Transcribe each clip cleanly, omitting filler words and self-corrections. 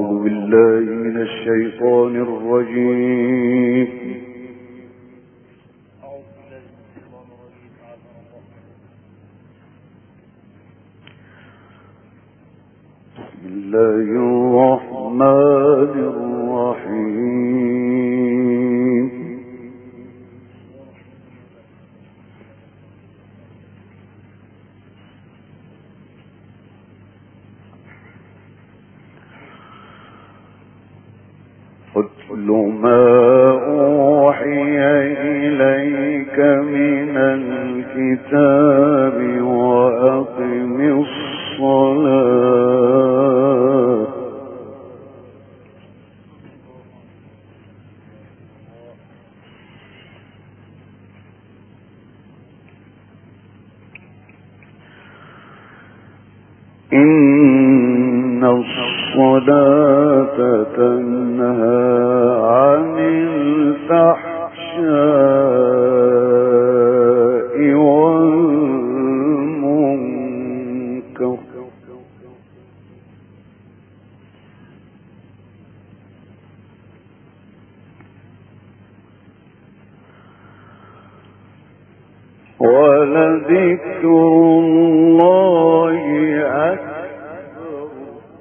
أعوذ بالله من الشيطان الرجيم. بسم الله الرحمن الرحيم. اتل ما أوحي إليك من الكتاب وأقم الصلاة إن الصلاة تنهى عن الفحشاء والمنكر ولذكر الله أكبر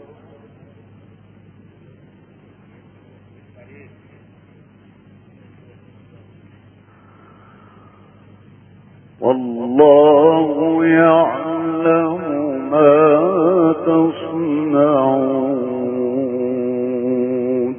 والله يعلم ما تصنعون.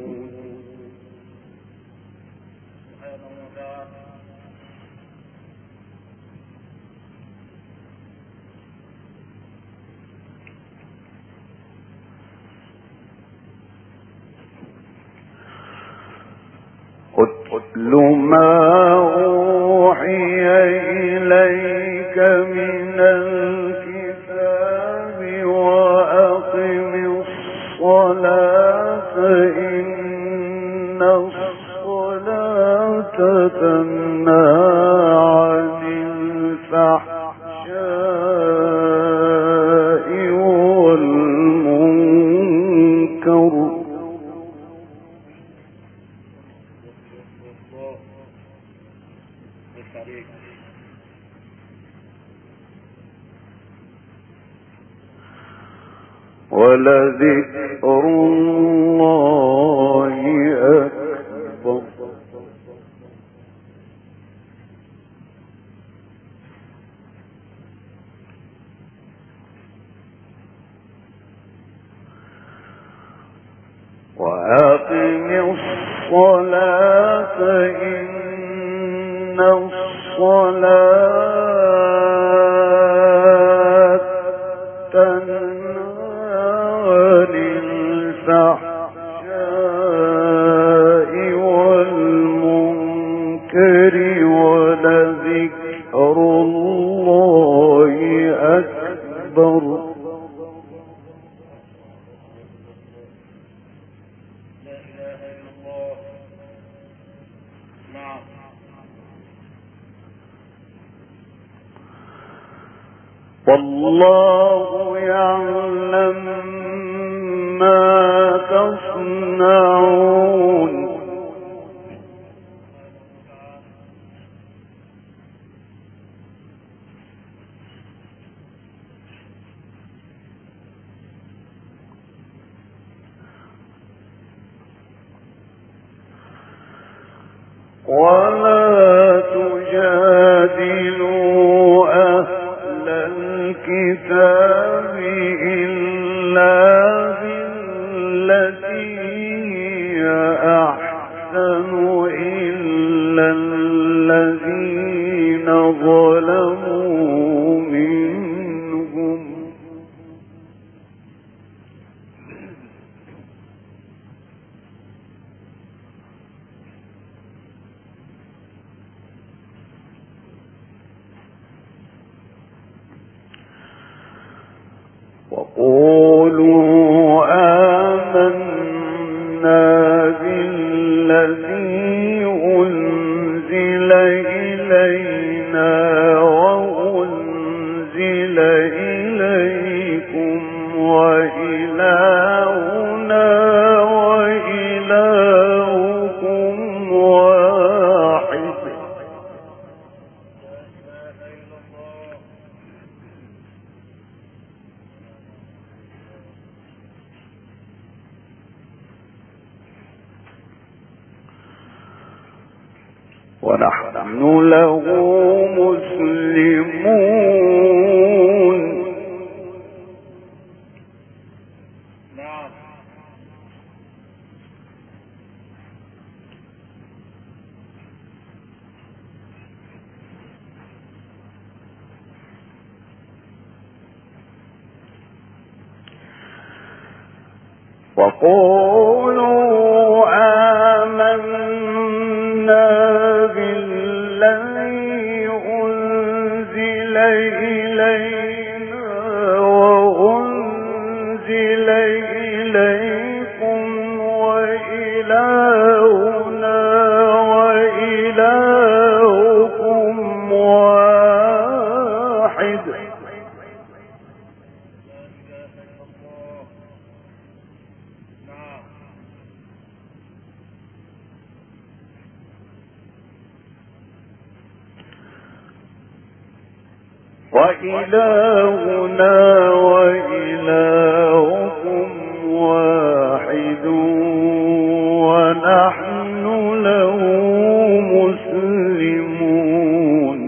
اتل ما أوحي إليك من الكتاب وأقم الصلاة إن الصلاة تنهى عن الفحشاء والمنكر ولذكر الله أكبر. وأقم الصلاة إن الصلاة تنهى عن الفحشاء والمنكر ولذكر الله أكبر. والله يعلم ما تصنعون. ولا تجادلوا أهل الكتاب إلا بالتي هي أحسن إلا الذين ظلموا منهم وقولوا آمنا بالذي أنزل إلينا وأنزل إليكم وإلهنا ونحن له مسلمون. وقولوا آمنا بالذي أنزل إلينا وأنزل إليكم وإلهنا وإلهكم واحد. وإلهنا وإلهكم واحد ونحن له مسلمون.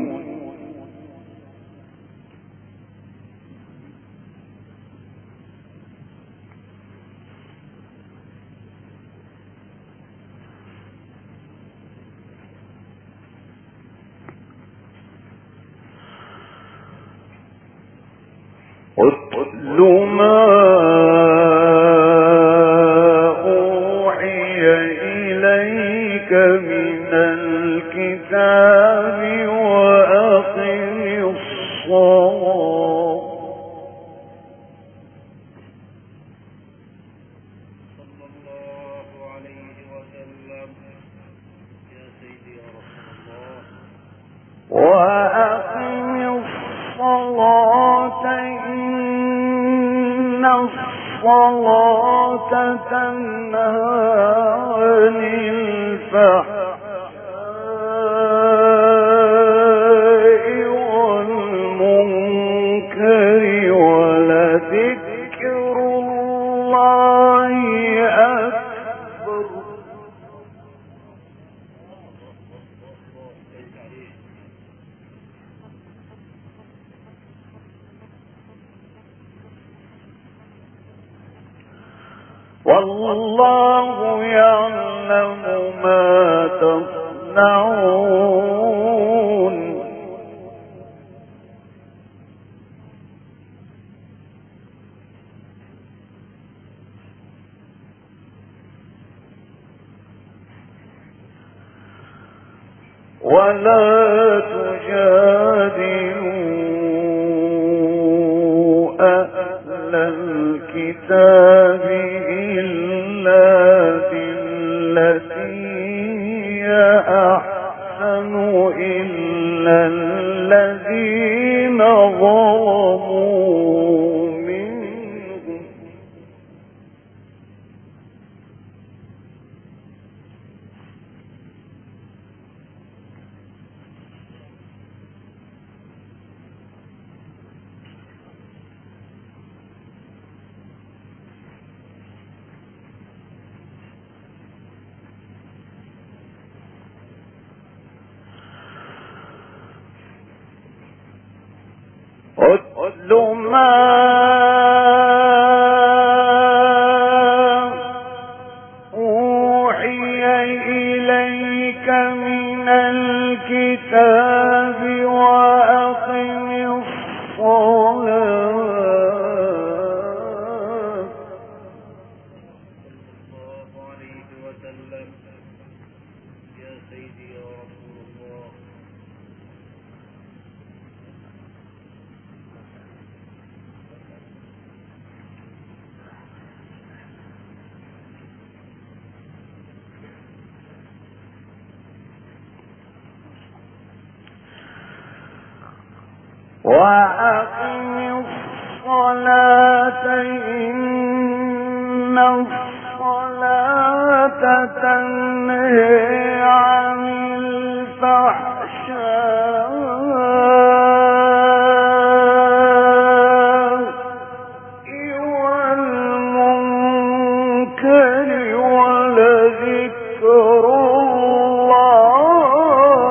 اتل ما أوحي إليك من الكتاب وأقم الصلاة. صلى الله عليه وسلم. يا سيدي يا رسول الله. وأقم الصلاة إن الصلاة تنهى عن الفحشاء والمنكر ولذكر الله أكبر. والله يعلم ما تصنعون. ولا تجادلوا أهل الكتاب إلا بالتي هي أحسن إلا الذين ظلموا منهم. اتل ما أوحي إليك من الكتاب وأقم الصلاة. صلى الله عليه وسلم. يا سيدي يا رسول الله. وأقم الصلاة إن الصلاة تنهي عن الفحشاء والمنكر ولذكر الله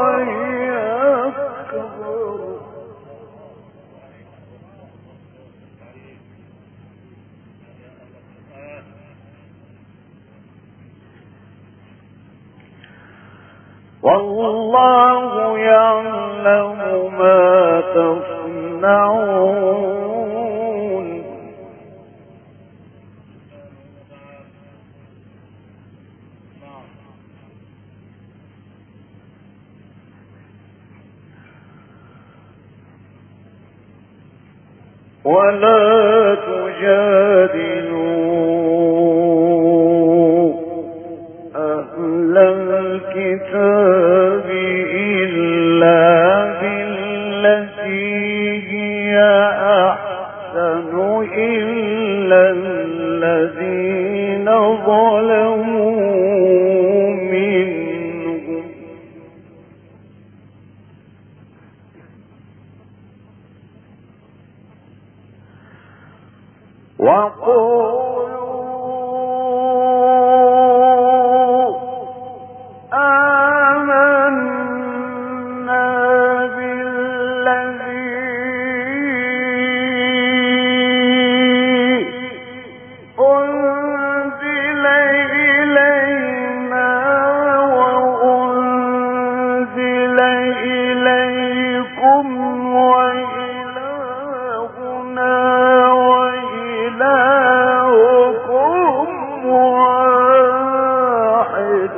والله يعلم ما تصنعون ولا تجادلوا أهل الكتاب إلا بالتي هي أحسن إلا الذين ظلموا منهم وقولوا آمنا بالذي أنزل إلينا وأنزل إليكم وإلهنا وإلهكم واحد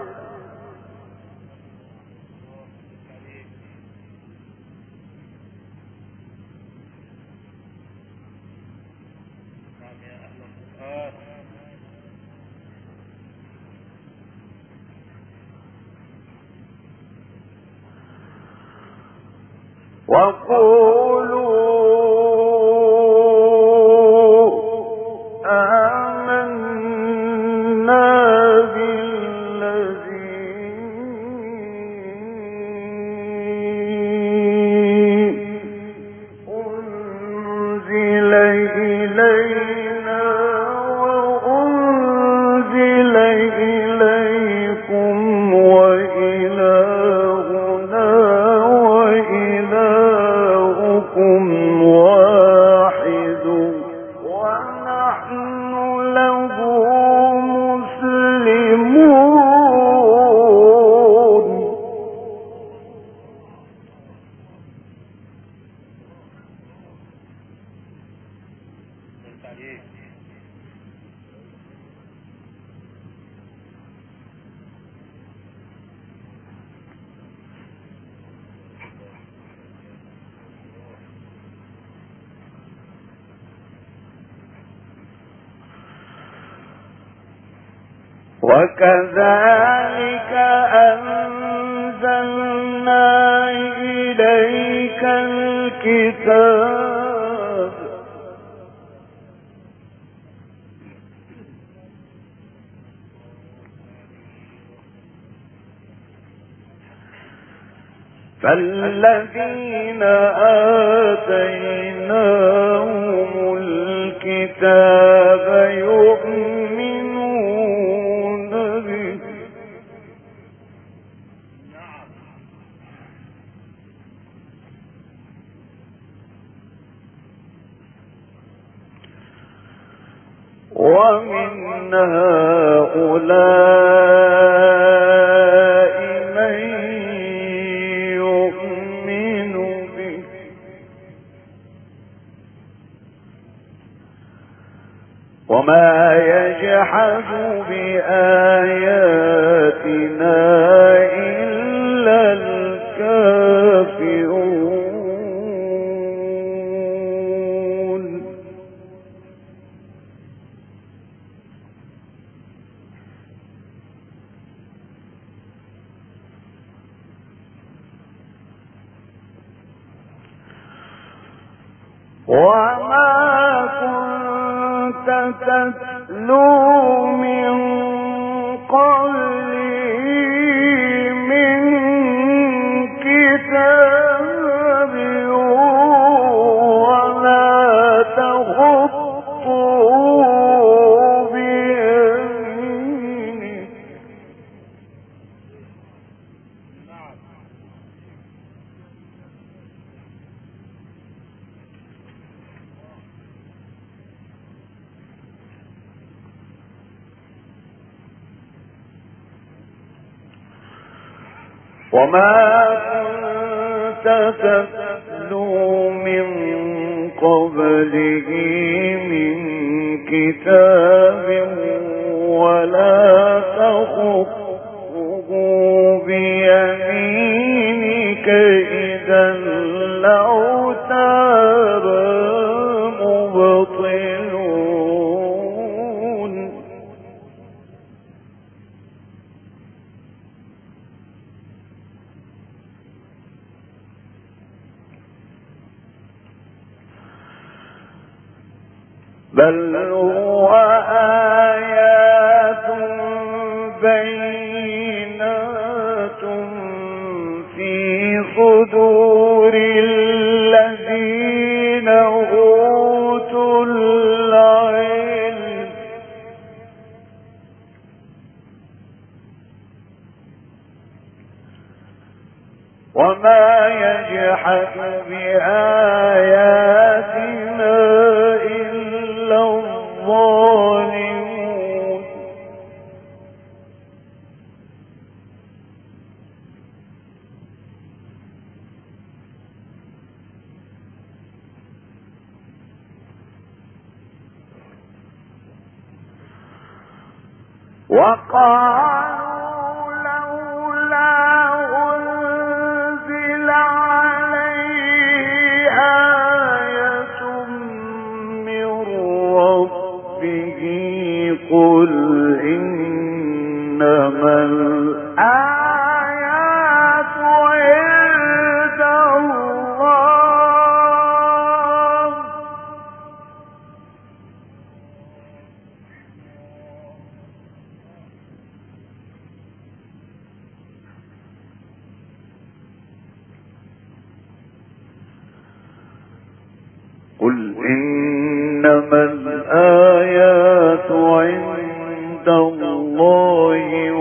وقولوا آمنا بالذي أنزل إلينا وأنزل إليكم وإلهنا وإلهكم واحد ونحن له مسلمون وكذلك أنزلنا إليك الكتاب فالذين آتيناهم الكتاب يؤمنون به ومن هؤلاء من يؤمن به وما يجحد بآياتنا إلا الكافرون وما كنت تتلو من قبله من كتاب ولا تخطه بيمينك وما كنت تتلو من قبله من كتاب ولا تخطه بيمينك إذا لارتاب المبطلون بل هو آيات بينات في صدور الذين أوتوا العلم وما يجحد بآياتنا إلا الظالمون وقالوا لولا أنزل عليه آية من ربه قل إنما الآيات عند الله قل إنما الآيات عند الله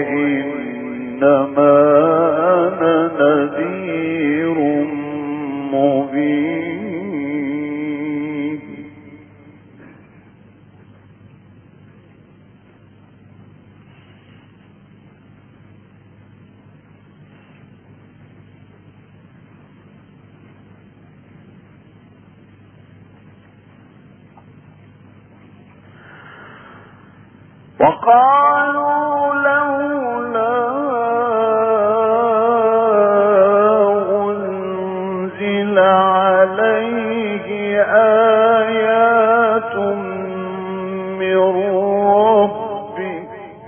وإنما أنا نذير مبين وقالوا لولا أنزل عليه آيات من ربه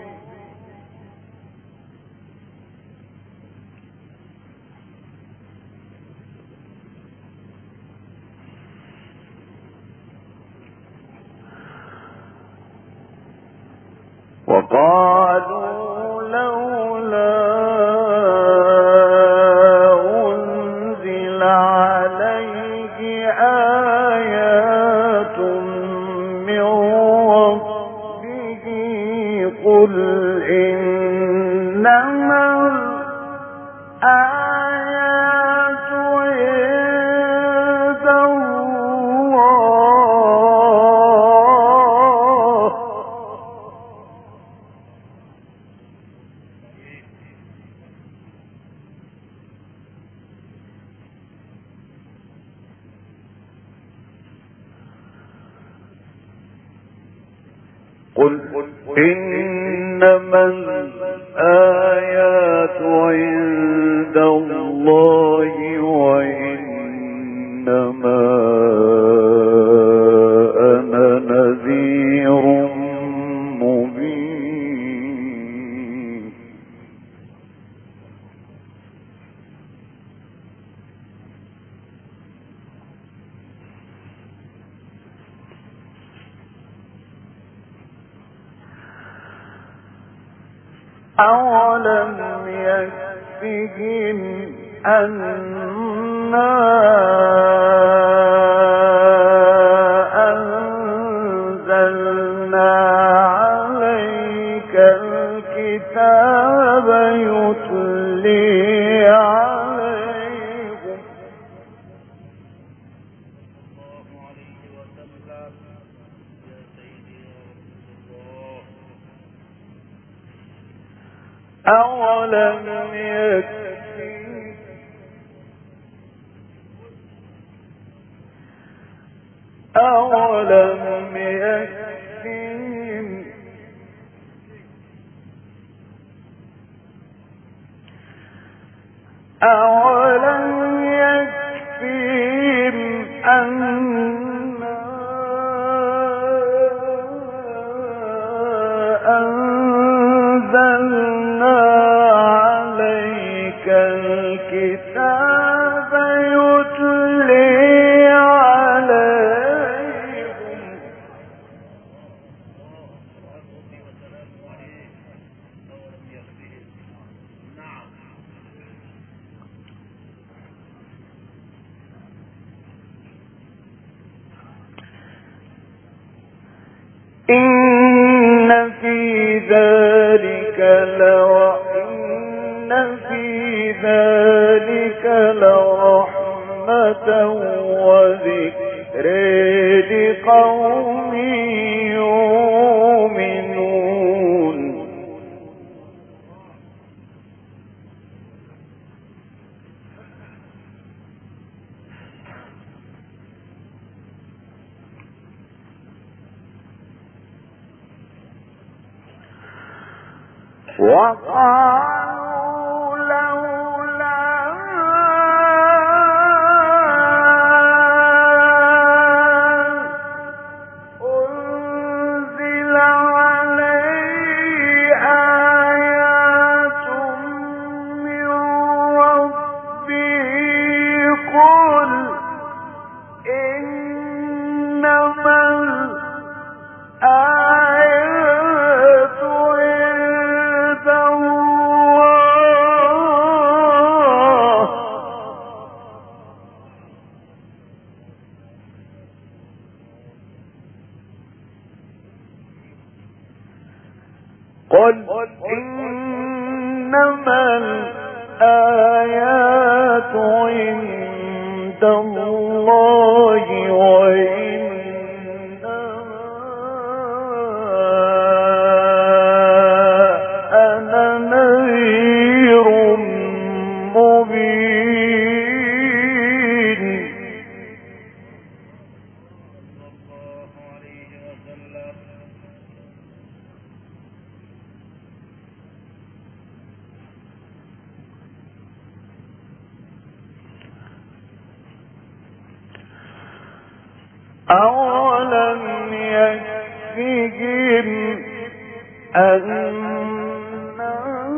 وقالوا لولا أنزل عليه آيات من ربه قل إنما الآيات عند الله قل إنما الآيات عند الله وإنما أنا نذير مبين أولم يكفهم أنا أنزلنا عليك الكتاب يتلي عليهم الله عليه وسلم يا سيدي يا رسول الله. أولم يكفيهم أولم يكفيهم أنا أنزلنا عليك الكتاب يتلي عليهم إن في ذلك لرحمة وذكر لقوم يؤمنون وقالوا لولا أنزل عليه آيات من ربه قل إنما الآيات عند الله قل إنما الآيات عند الله وإنما أنا نذير مبين أولم يكفهم أنا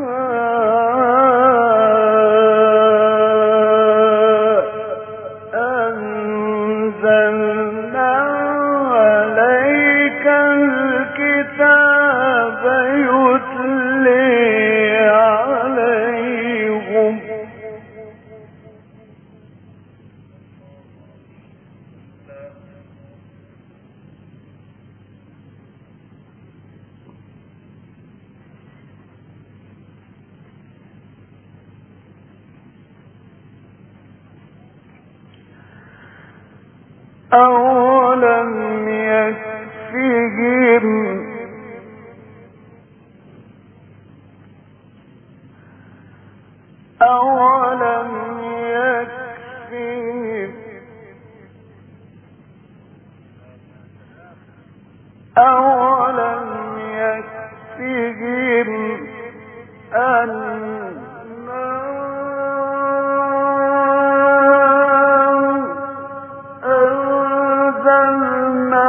أنزلنا عليك الكتاب يتلي عليهم أولم يكفهم أنا أنزلنا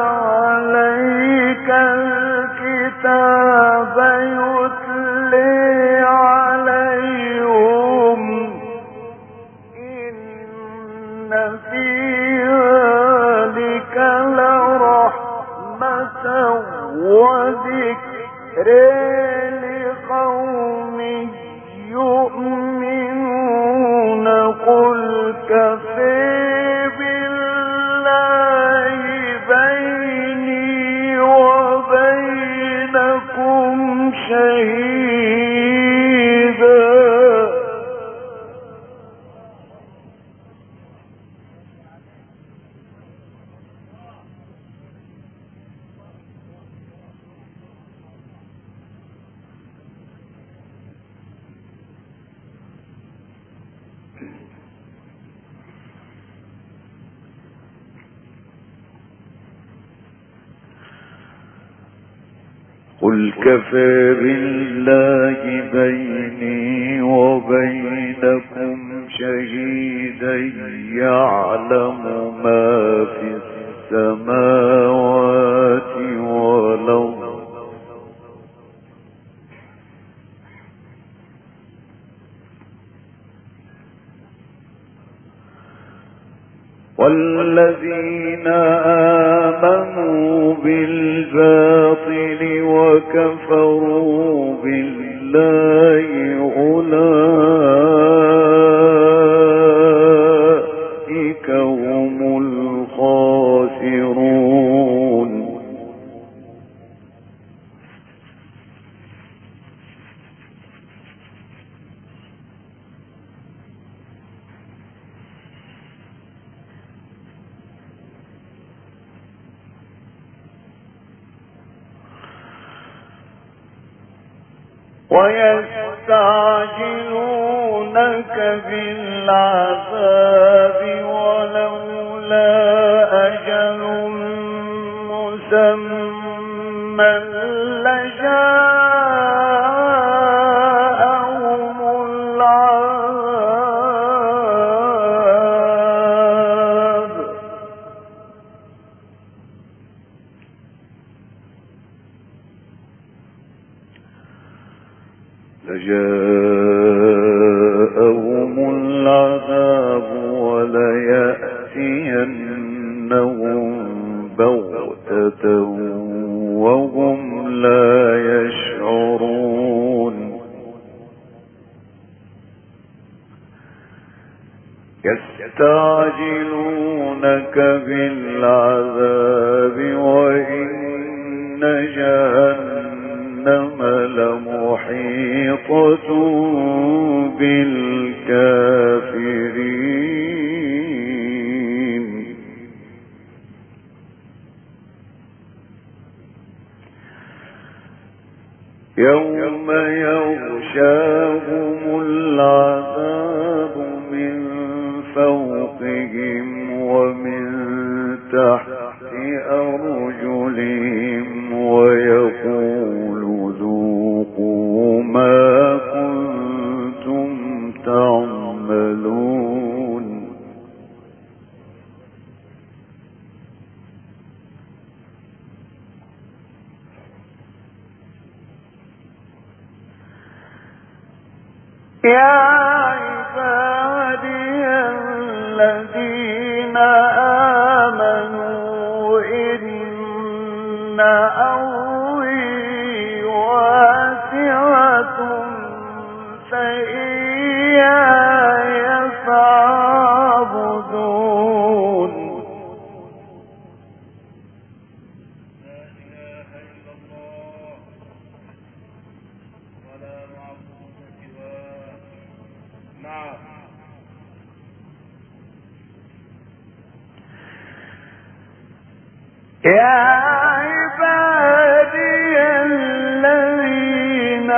عليك الكتاب يتلي عليهم إن في ذلك لرحمة وذكر لقوم يؤمنون قل كفى بالله بيني وبينكم شهيدا قل كفى بالله بيني وبينكم شهيدا يعلم ما في السماوات والأرض والذين آمنوا بالباطل وكفروا بالله أولئك هم الخاسرون ويستعجلونك بالعذاب ولولا أجل مسمى لجاءهم العذاب وليأتينهم بغتة وهم لا يشعرون يستعجلونك بالعذاب وإن جهنم لمحيطة بالكافرين يوم يغشاهم العذاب من فوقهم ومن تحت أرجلهم ويقول ذوقوا ما كنتم تعملون يا عبادي الذين آمنوا إن أرضي واسعة فإياي فاعبدون لا إله إلا الله ولا معبود سواه. نعم. يا عبادي الذين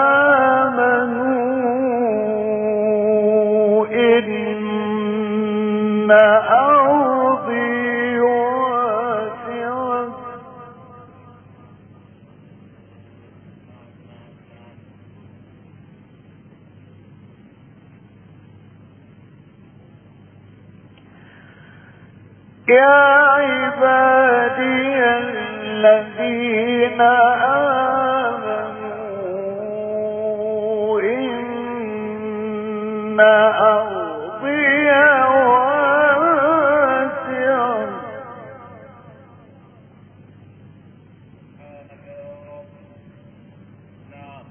آمنوا إن أرضي واسعة يا عبادي الذين آمنوا إن أرضي واسعة سبحانك يا رب. نعم.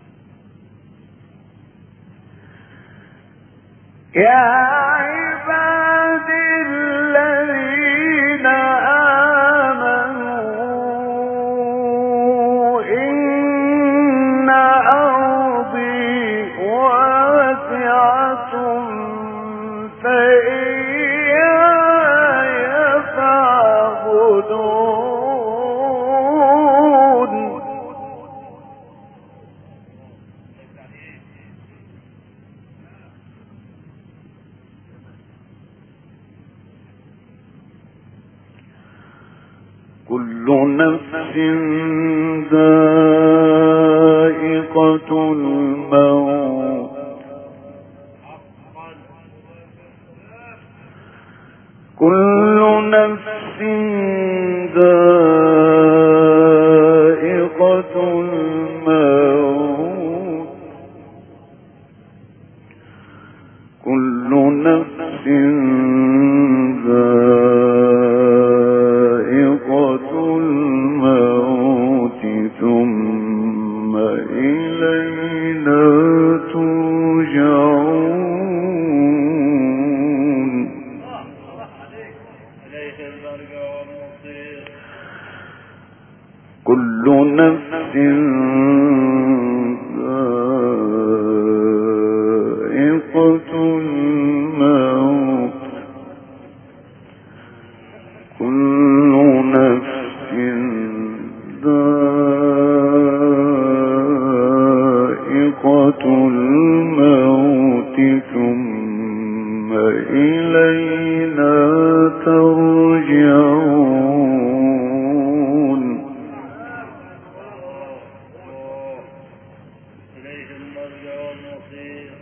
يا عبادي الذين آمنوا إن أرضي واسعة فإياي فاعبدون كل نفس ذائقة إلينا ترجعون إليه المرجع والمصير كل نفس ذائقة الموت كل نفس ذائقة الموت ثم إلينا ترجعون إليه المرجع والمصير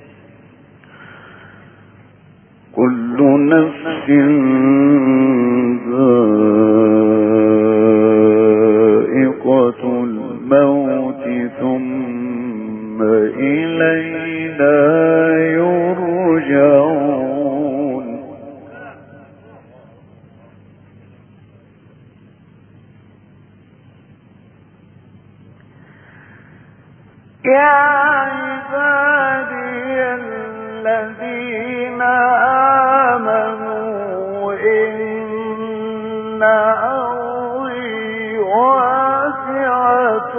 كل نفس ذائقة الموت ثم إلينا يرجعون يا عبادي الذين آمنوا إن أرضي واسعة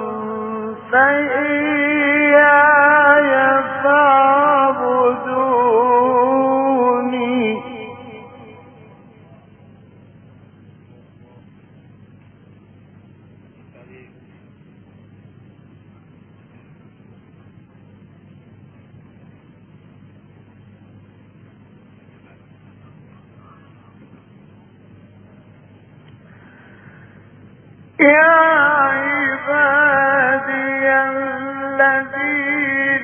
فإياي فاعبدوني يا عبادي الذين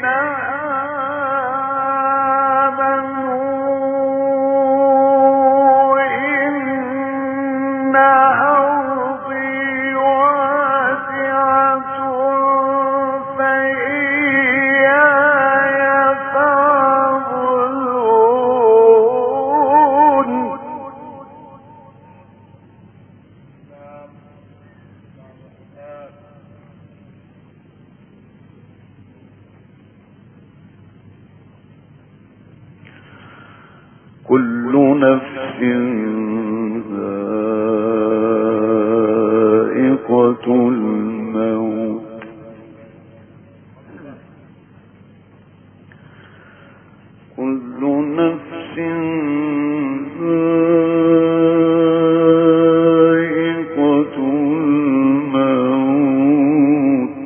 آمنوا إن أرضي واسعة فإياي فاعبدون كل نفس ذائقة الموت كل نفس ذائقة الموت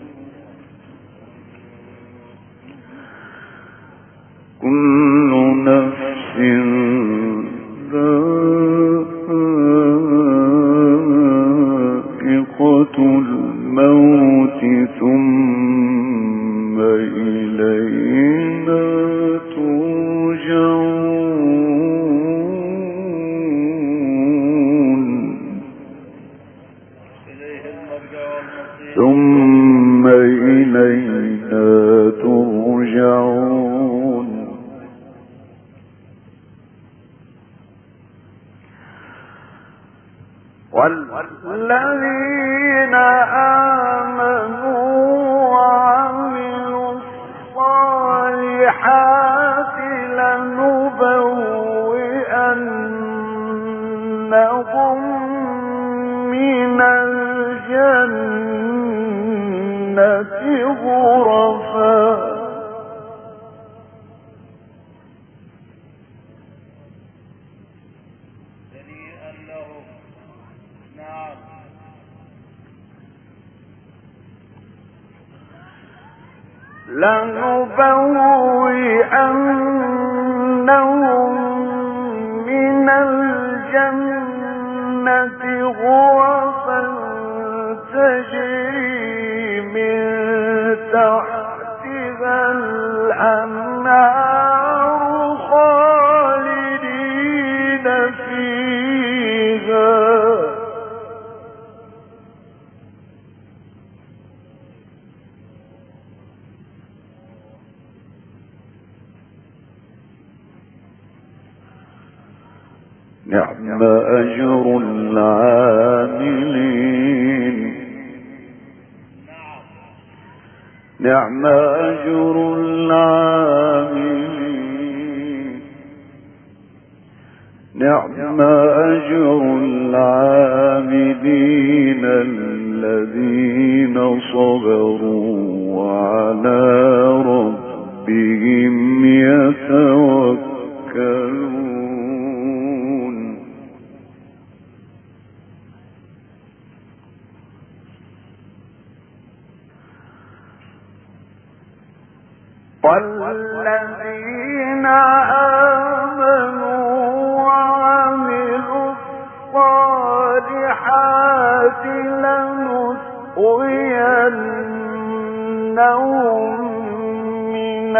كل نفس ذائقة الموت ثم إلينا ترجعون إليه المرجع والمصير ثم إلينا ترجعون والذين آمنوا وعملوا الصالحات لنبوئنهم من الجنة غرفا هنيئا لهم نعم لنبوئنهم من الجنة غرفا تجري من تحتها الأنهار خالدين فيها نعم أجر العاملين نعم أجر العاملين نعم أجر العاملين الذين صبروا وعلى ربهم يتوكلون والذين آمنوا وعملوا الصالحات لنسقينهم من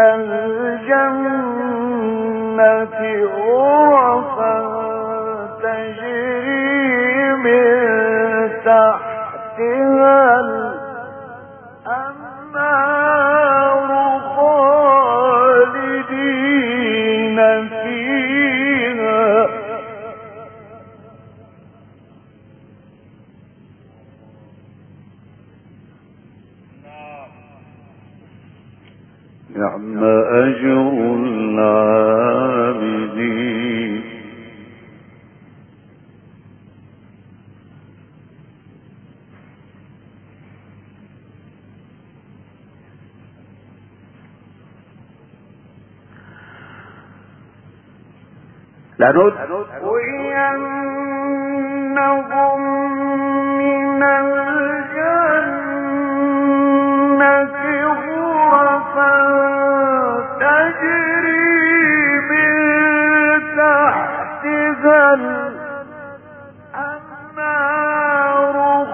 الجنة غرفا تجري من تحتها الأنهار خالدين فيها نعم أجر العاملين لندخلنهم من الجنة غرفا تجري من تحتها الأنهار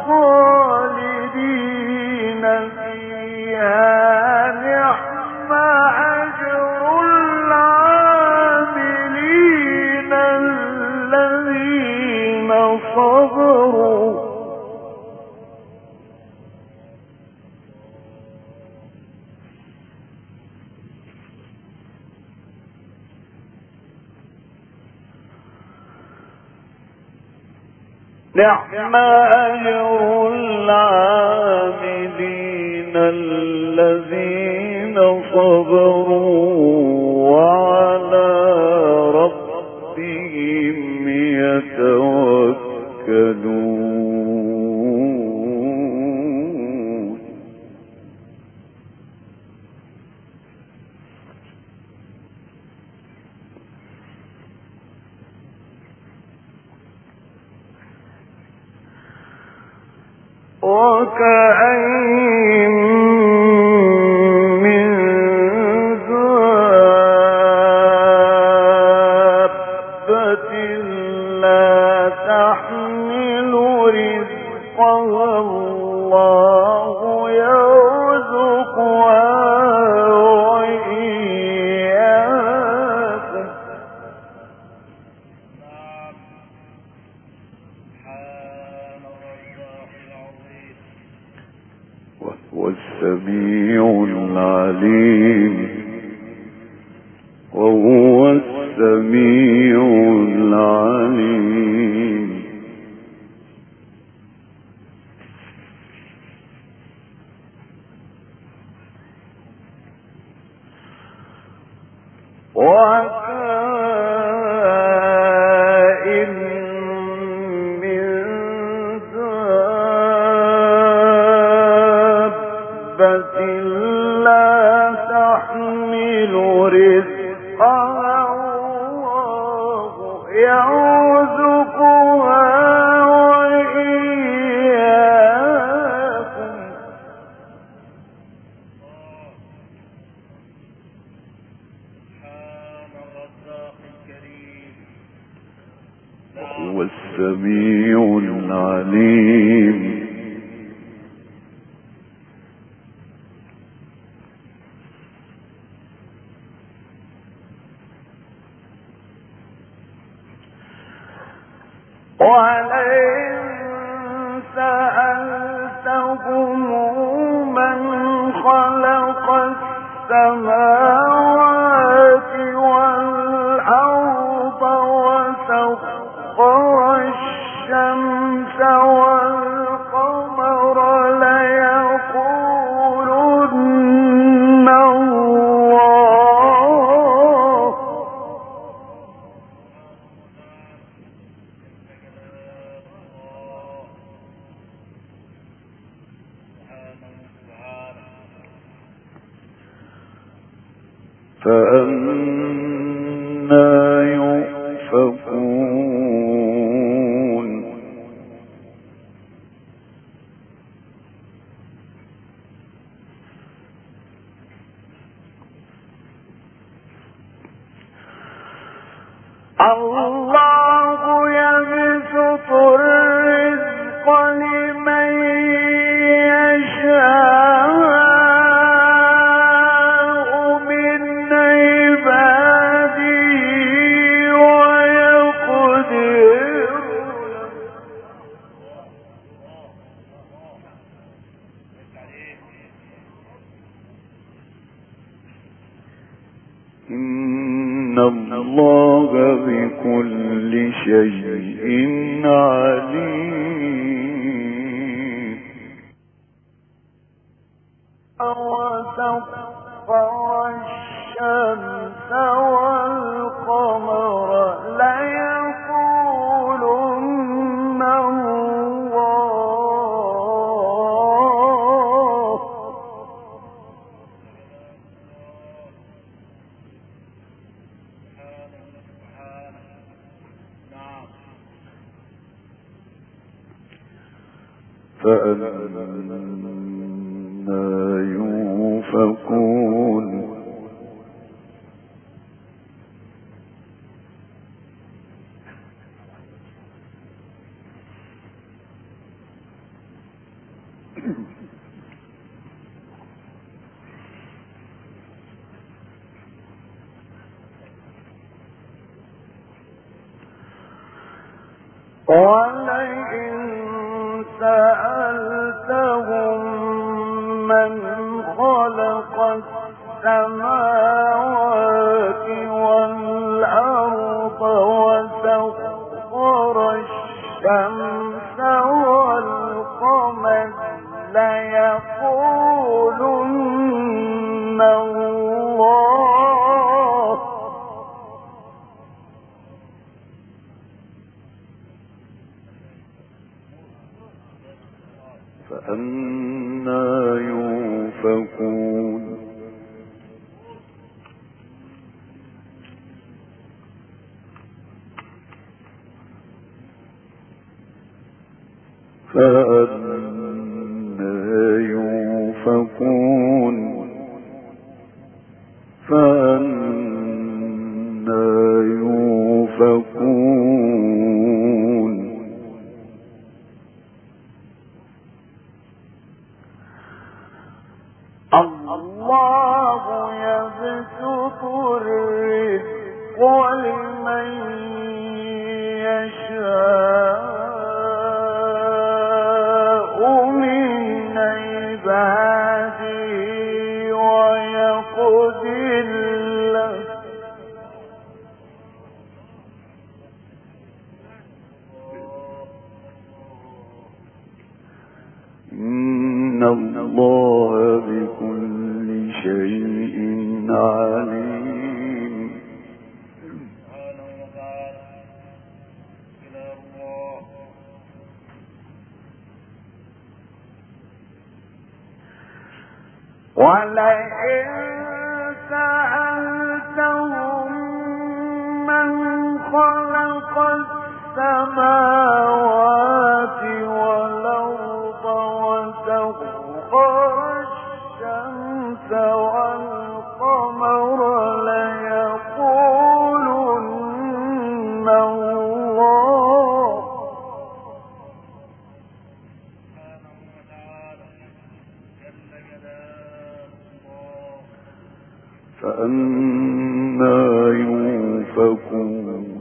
خالدين فيها نعم أجر العاملين الذين صبروا نعم أجر العاملين الذين صبروا وعلى ربهم يتوكلون وكأين من دابة لا تحمل رزقها الله يرزقها وإياكم وهو السميع العليم وهو السميع العليم وكائن من دابة لا تحمل رزقها الله يرزقها وإياكم وهو السميع العليم ولئن سألتهم من خلق السماوات والأرض وسخر الشمس والقمر ليقولن فأنى يؤفكون الله يبسط الرزق لمن يشاء من عباده ويقدر إن الله بكل شيء عليم وسخر الشمس والقمر ليقولن الله فأنى يؤفكون ولئن سألتهم من خلق السماوات والأرض وسخر الشمس والقمر ليقولن الله فأنى يؤفكون فأنى يؤفكون فأنى يؤفكون الله يبسط الرزق لمن يشاء من عباده ويقدر له إن الله بكل شيء عليم ولئن سألتهم من خلق السماوات والأرض وسخر الشمس والقمر ليقولن الله فأنى يؤفكون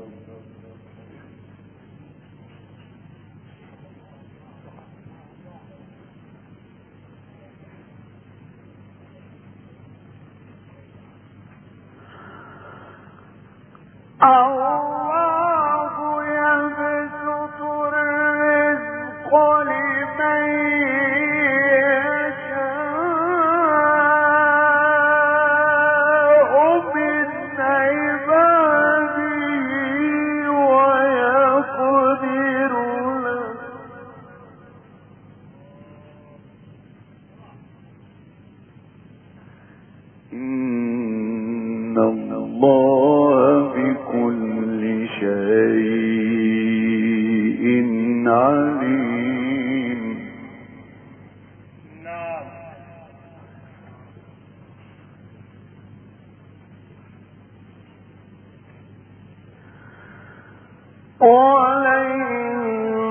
الله يبسط الرزق لمن يشاء من عباده ويقدر له إن الله بكل شيء عليم. نعم. ولئن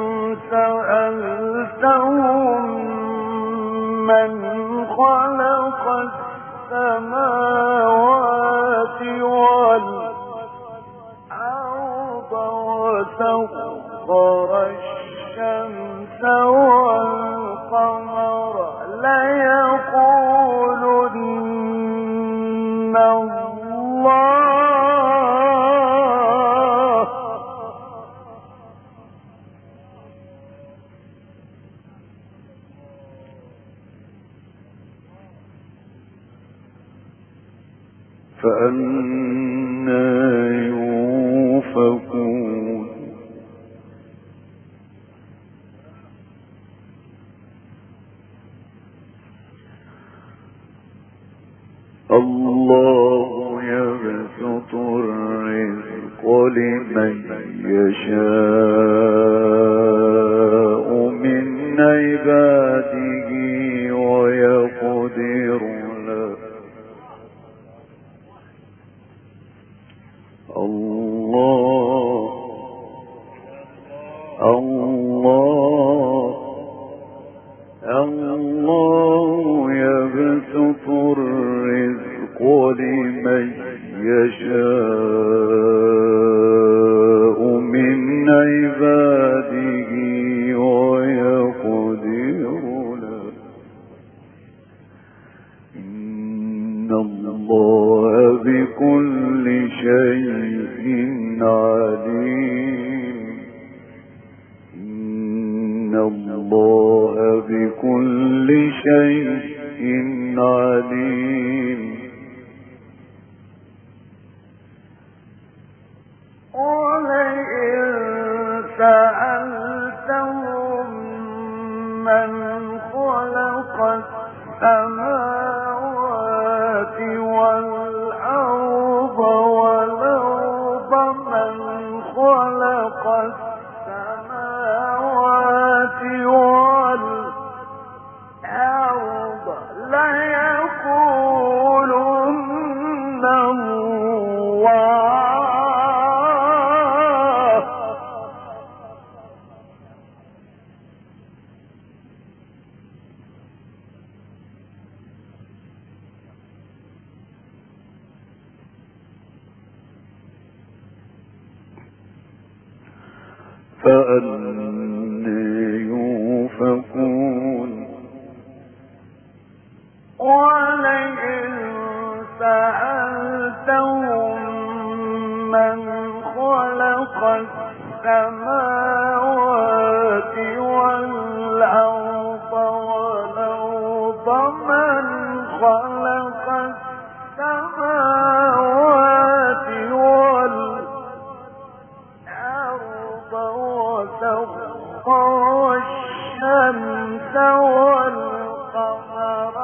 سألتهم من خلق السماوات والأرض وسخر الشمس والقمر ليقولن الله. فأنى يؤفكون. الله يبسط الرزق لمن يشاء من عباده ويقدر له. الله يبسط الرزق لمن يشاء من عباده ويقدر له. إن الله بكل شيء عليم. إن الله بكل شيء عليم. ولئن سألتهم من خلق السماوات والأرض من خلق السماوات والأرض ليقولن الله. فأنى يؤفكون. ولئن سألتهم من خلق السماوات والأرض من خلق السماوات والأرض وسخر الشمس والقمر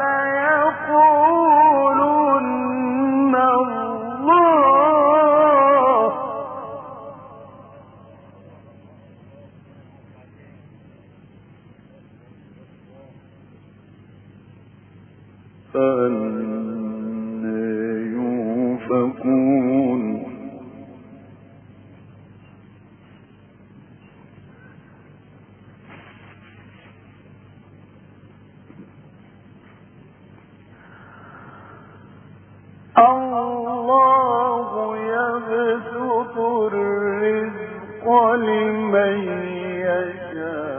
ليقولن الله. فأنى يؤفكون. الله يبسط الرزق لمن يشاء.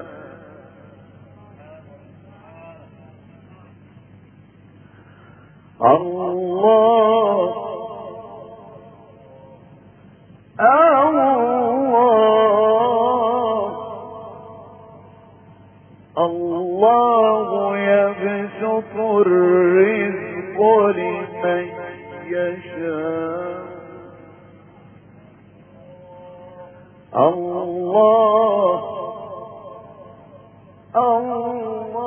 الله يبسط الرزق لمن يشاء. الله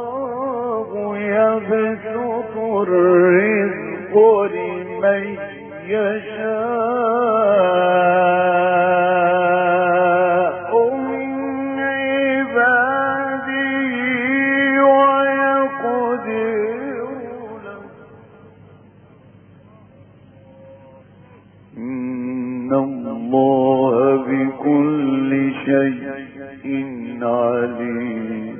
يبسط الرزق لمن يشاء من عباده ويقدر له إن الله بكل شيء عليم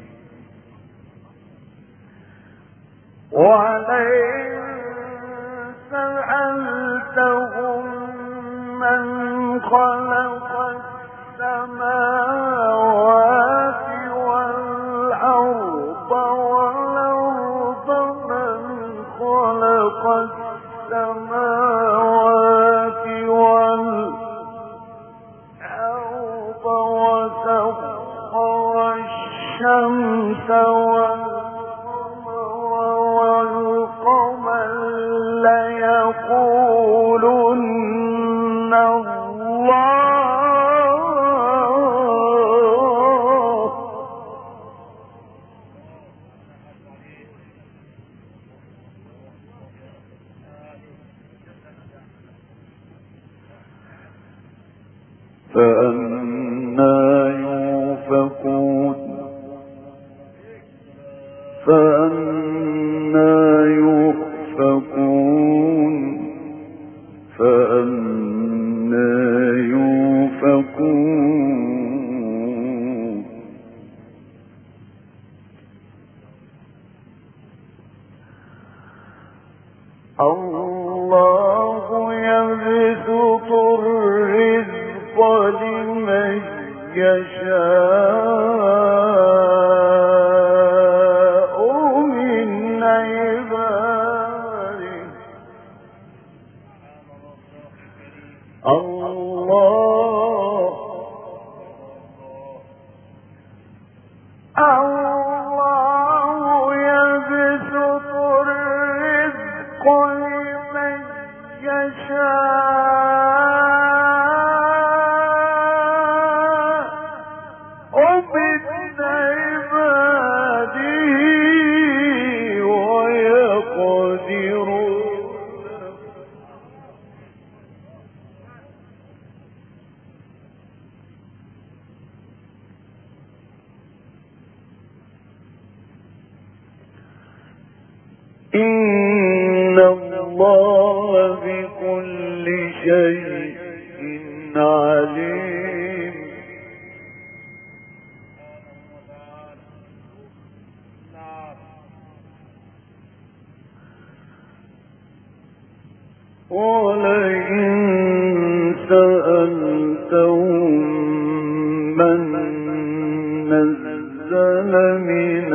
ولئن سألتهم من خلق السماوات والأرض من خلق السماوات والأرض وسخر الشمس والقمر ليقولن الله فأنى يؤفكون فأنى يؤفكون فأنى يؤفكون الله يبسط الرزق لمن يشاء من عباده الله يبسط الرزق لمن يشاء من عباده ويقدر له إن الله بكل شيء عليم ولئن سألتهم من نزل من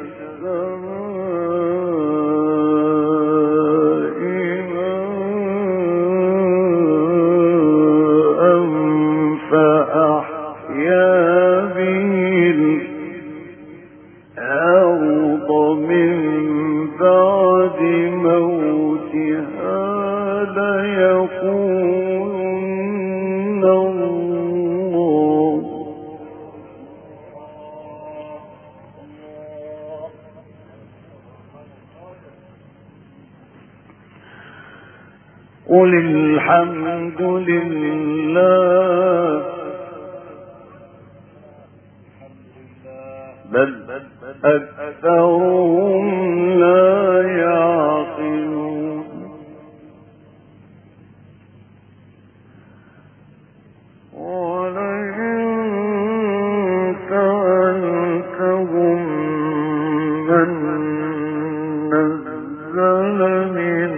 قل الحمد لله بل أكثرهم لا يعقلون ولئن سألتهم من نزل من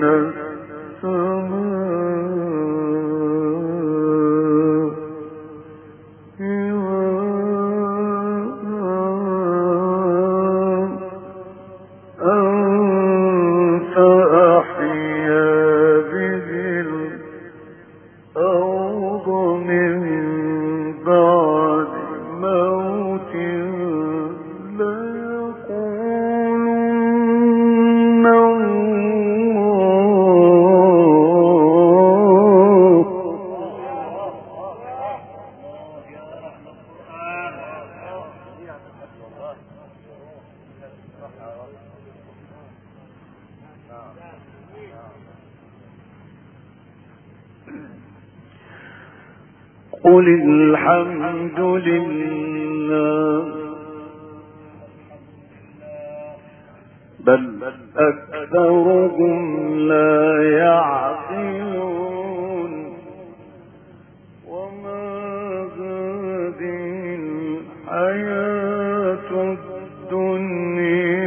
قل الحمد لله بل أكثرهم لا يعقلون وما هذه الحياة الدنيا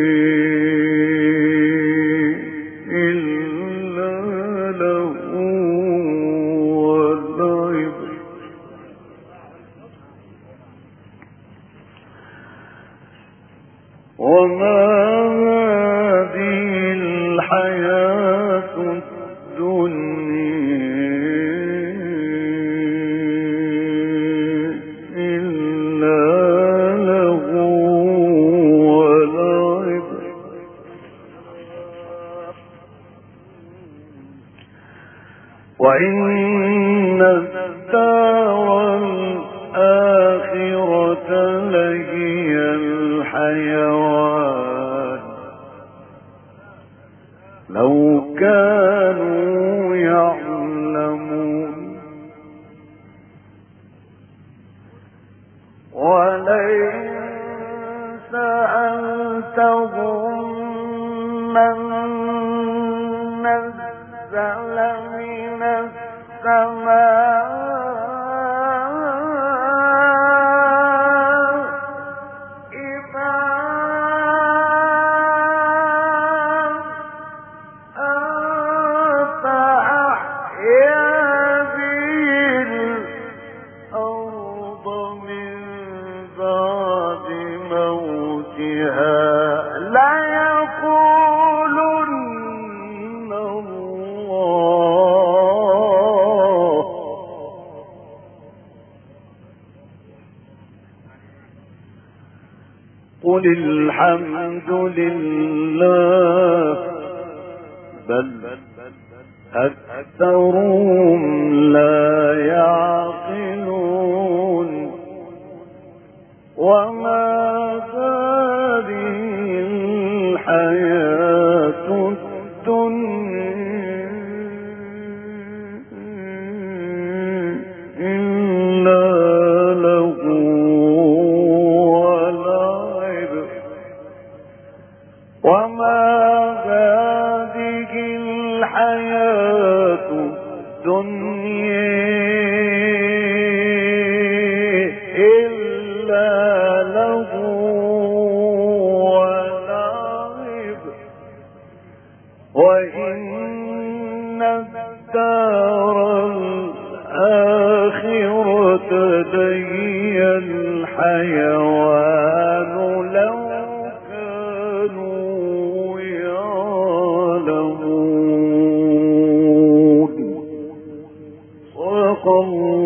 إلا لهو ولعب وما هذه الحياة الدنيا إلا لهو ولعب وإن الدار الآخرة لهي الحيوان لو كانوا يعلمون ولئن سألتهم من نزل من السماء قل الحمد لله بل أكثرهم لا يعقلون وما هذه الحياة الدنيا إلا وما هذه الحياة الدنيا إلا لهو ولعب وإن الدار الآخرة لهي الحيوان لو صدق الله